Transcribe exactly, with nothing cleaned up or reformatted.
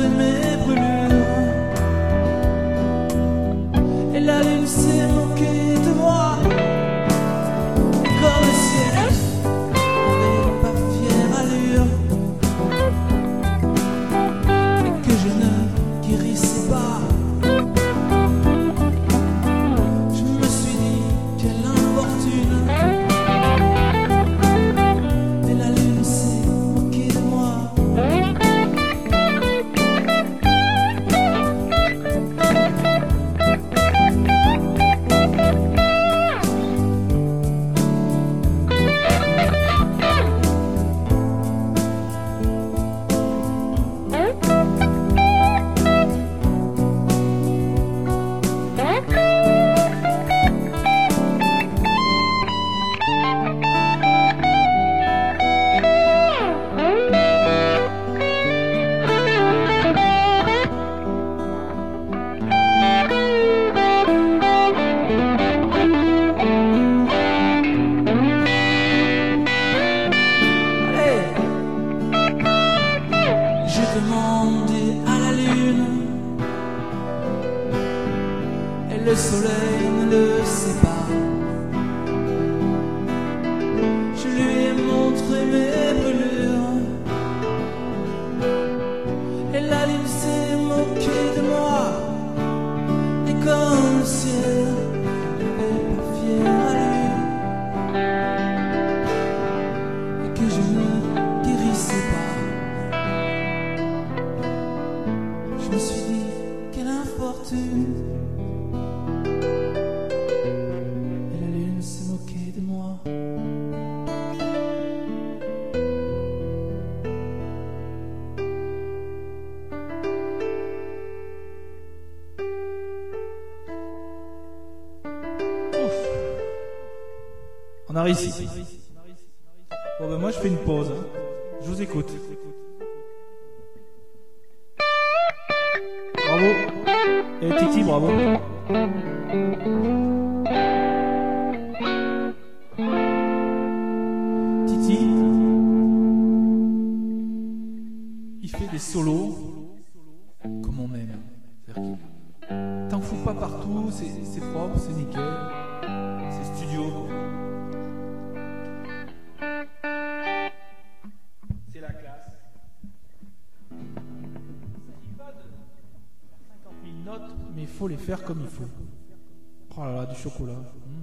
montré mes brûlures. Et la lune s'est moquée de moi. Et comme le ciel n'avait pas fière allure, et que je ne guérissais pas, je me suis dit quelle infortune. Et la lune s'est moquée de moi. Demandé à la lune, et le soleil ne le sait pas. Je lui ai montré mes brûlures, et la lune s'est moquée de moi. Et comme le ciel n'avait pas fière allure, et que je ne guérissais pas, je me suis dit, quelle infortune. Et la lune s'est moquée de moi. Ouf. On a réussi. Bon ben moi je fais une pause. Je vous écoute. Bravo. Et Titi, bravo. Titi, il fait des solos comme on aime. C'est-à-dire qu'il t'en fous pas partout, c'est, c'est propre, c'est nickel, c'est studio. C'est la classe. cinquante mille notes, mais il faut les faire comme il faut. Oh là là, du chocolat. Mmh.